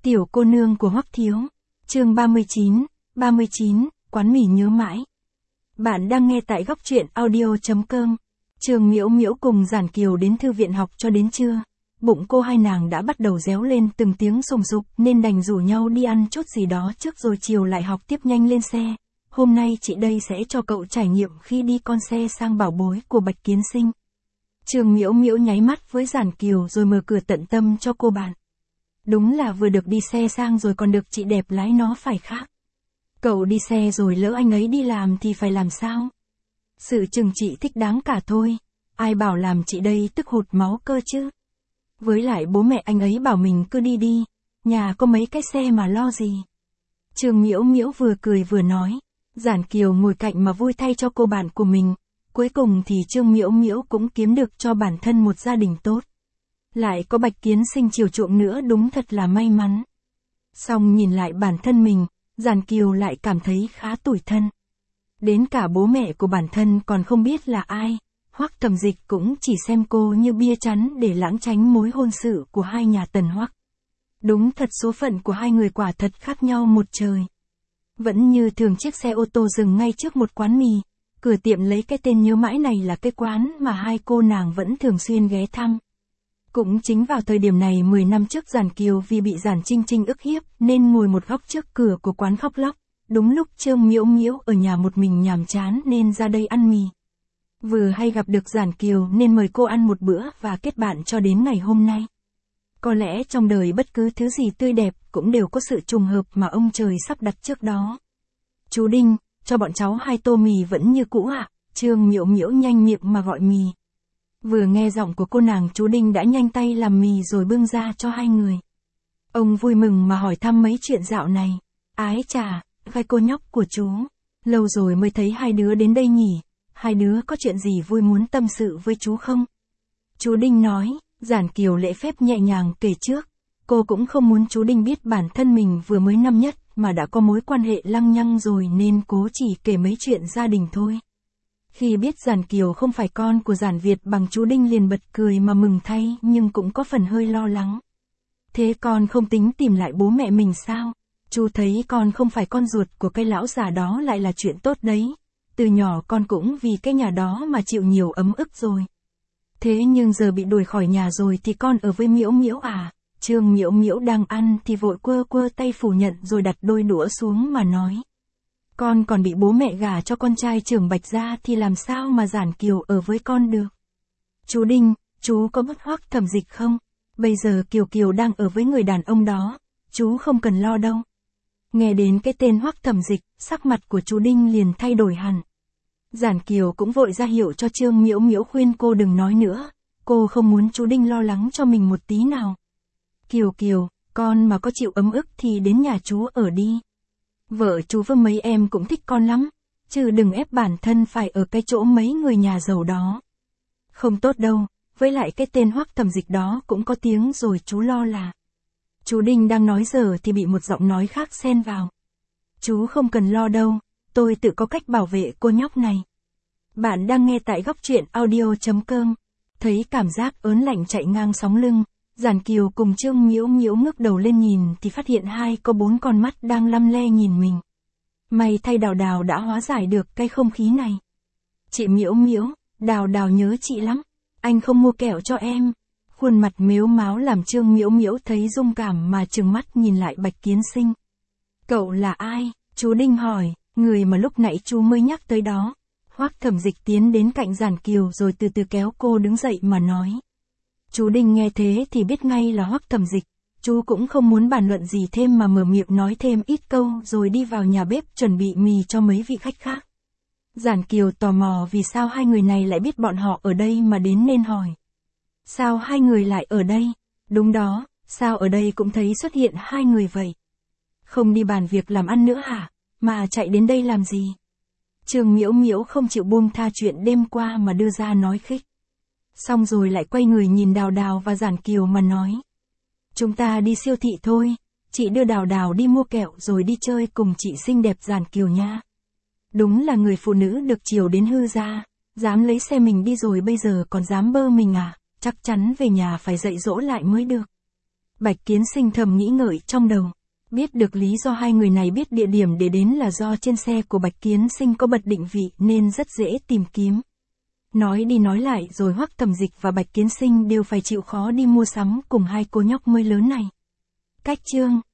Tiểu cô nương của Hoắc Thiếu. Chương 39, quán mì nhớ mãi. Bạn đang nghe tại góc truyện audio.com. Trương Miễu Miễu cùng Giản Kiều đến thư viện học cho đến trưa. Bụng cô hai nàng đã bắt đầu réo lên từng tiếng sùng sục nên đành rủ nhau đi ăn chút gì đó trước rồi chiều lại học tiếp nhanh lên xe. Hôm nay chị đây sẽ cho cậu trải nghiệm khi đi con xe sang bảo bối của Bạch Kiến Sinh. Trương Miễu Miễu nháy mắt với Giản Kiều rồi mở cửa tận tâm cho cô bạn. Đúng là vừa được đi xe sang rồi còn được chị đẹp lái nó phải khác. Cậu đi xe rồi lỡ anh ấy đi làm thì phải làm sao? Sự trừng trị thích đáng cả thôi. Ai bảo làm chị đây tức hụt máu cơ chứ? Với lại bố mẹ anh ấy bảo mình cứ đi đi. Nhà có mấy cái xe mà lo gì? Trương Miễu Miễu vừa cười vừa nói. Giản Kiều ngồi cạnh mà vui thay cho cô bạn của mình. Cuối cùng thì Trương Miễu Miễu cũng kiếm được cho bản thân một gia đình tốt. Lại có Bạch Kiến Sinh chiều chuộng nữa, đúng thật là may mắn. Xong nhìn lại bản thân mình, Giản Kiều lại cảm thấy khá tủi thân. Đến cả bố mẹ của bản thân còn không biết là ai, Hoắc Thẩm Dịch cũng chỉ xem cô như bia chắn để lảng tránh mối hôn sự của hai nhà Tần Hoắc. Đúng thật số phận của hai người quả thật khác nhau một trời. Vẫn như thường chiếc xe ô tô dừng ngay trước một quán mì, cửa tiệm lấy cái tên nhớ mãi này là cái quán mà hai cô nàng vẫn thường xuyên ghé thăm. Cũng chính vào thời điểm này 10 năm trước Giản Kiều vì bị Giản Trinh Trinh ức hiếp nên ngồi một góc trước cửa của quán khóc lóc. Đúng lúc Trương Miễu Miễu ở nhà một mình nhàm chán nên ra đây ăn mì. Vừa hay gặp được Giản Kiều nên mời cô ăn một bữa và kết bạn cho đến ngày hôm nay. Có lẽ trong đời bất cứ thứ gì tươi đẹp cũng đều có sự trùng hợp mà ông trời sắp đặt trước đó. Chú Đinh, cho bọn cháu 2 tô mì vẫn như cũ ạ. Trương Miễu Miễu nhanh miệng mà gọi mì. Vừa nghe giọng của cô nàng, chú Đinh đã nhanh tay làm mì rồi bưng ra cho hai người. Ông vui mừng mà hỏi thăm mấy chuyện dạo này. Ái chà, gai cô nhóc của chú. Lâu rồi mới thấy hai đứa đến đây nhỉ. Hai đứa có chuyện gì vui muốn tâm sự với chú không? Chú Đinh nói. Giản Kiều lễ phép nhẹ nhàng kể trước. Cô cũng không muốn chú Đinh biết bản thân mình vừa mới năm nhất mà đã có mối quan hệ lăng nhăng rồi nên cố chỉ kể mấy chuyện gia đình thôi. Khi biết Giản Kiều không phải con của Giản Việt bằng, chú Đinh liền bật cười mà mừng thay nhưng cũng có phần hơi lo lắng. Thế con không tính tìm lại bố mẹ mình sao? Chú thấy con không phải con ruột của cái lão già đó lại là chuyện tốt đấy. Từ nhỏ con cũng vì cái nhà đó mà chịu nhiều ấm ức rồi. Thế nhưng giờ bị đuổi khỏi nhà rồi thì con ở với Miễu Miễu à? Trương Miễu Miễu đang ăn thì vội quơ quơ tay phủ nhận rồi đặt đôi đũa xuống mà nói. Con còn bị bố mẹ gả cho con trai trưởng Bạch gia thì làm sao mà Giản Kiều ở với con được? Chú Đinh, chú có mất Hoắc Thẩm Dịch không? Bây giờ Kiều Kiều đang ở với người đàn ông đó, chú không cần lo đâu. Nghe đến cái tên Hoắc Thẩm Dịch, sắc mặt của chú Đinh liền thay đổi hẳn. Giản Kiều cũng vội ra hiệu cho Trương Miễu Miễu khuyên cô đừng nói nữa, cô không muốn chú Đinh lo lắng cho mình một tí nào. Kiều Kiều, con mà có chịu ấm ức thì đến nhà chú ở đi. Vợ chú với mấy em cũng thích con lắm, chứ đừng ép bản thân phải ở cái chỗ mấy người nhà giàu đó. Không tốt đâu, với lại cái tên Hoắc Thẩm Dịch đó cũng có tiếng rồi chú lo là. Chú Đinh đang nói giờ thì bị một giọng nói khác xen vào. Chú không cần lo đâu, tôi tự có cách bảo vệ cô nhóc này. Bạn đang nghe tại góc truyện audio.com. Thấy cảm giác ớn lạnh chạy ngang sóng lưng, Giản Kiều cùng Trương Miễu Miễu ngước đầu lên nhìn thì phát hiện hai có 4 con mắt đang lăm le nhìn mình. May thay Đào Đào đã hóa giải được cái không khí này. Chị Miễu Miễu, Đào Đào nhớ chị lắm, anh không mua kẹo cho em. Khuôn mặt mếu máo làm Trương Miễu Miễu thấy rung cảm mà trừng mắt nhìn lại Bạch Kiến Sinh. Cậu là ai? Chú Đinh hỏi, người mà lúc nãy chú mới nhắc tới đó. Hoắc Thẩm Dịch tiến đến cạnh Giản Kiều rồi từ từ kéo cô đứng dậy mà nói. Chú Đinh nghe thế thì biết ngay là Hoắc Thẩm Dịch, chú cũng không muốn bàn luận gì thêm mà mở miệng nói thêm ít câu rồi đi vào nhà bếp chuẩn bị mì cho mấy vị khách khác. Giản Kiều tò mò vì sao hai người này lại biết bọn họ ở đây mà đến nên hỏi. Sao hai người lại ở đây? Đúng đó, sao ở đây cũng thấy xuất hiện hai người vậy? Không đi bàn việc làm ăn nữa hả? Mà chạy đến đây làm gì? Trương Miễu Miễu không chịu buông tha chuyện đêm qua mà đưa ra nói khích. Xong rồi lại quay người nhìn Đào Đào và Giản Kiều mà nói. Chúng ta đi siêu thị thôi, chị đưa Đào Đào đi mua kẹo rồi đi chơi cùng chị xinh đẹp Giản Kiều nha. Đúng là người phụ nữ được chiều đến hư ra, dám lấy xe mình đi rồi bây giờ còn dám bơ mình à, chắc chắn về nhà phải dạy dỗ lại mới được. Bạch Kiến Sinh thầm nghĩ ngợi trong đầu. Biết được lý do hai người này biết địa điểm để đến là do trên xe của Bạch Kiến Sinh có bật định vị nên rất dễ tìm kiếm. Nói đi nói lại rồi Hoắc Thẩm Dịch và Bạch Kiến Sinh đều phải chịu khó đi mua sắm cùng hai cô nhóc mới lớn này. Cách chương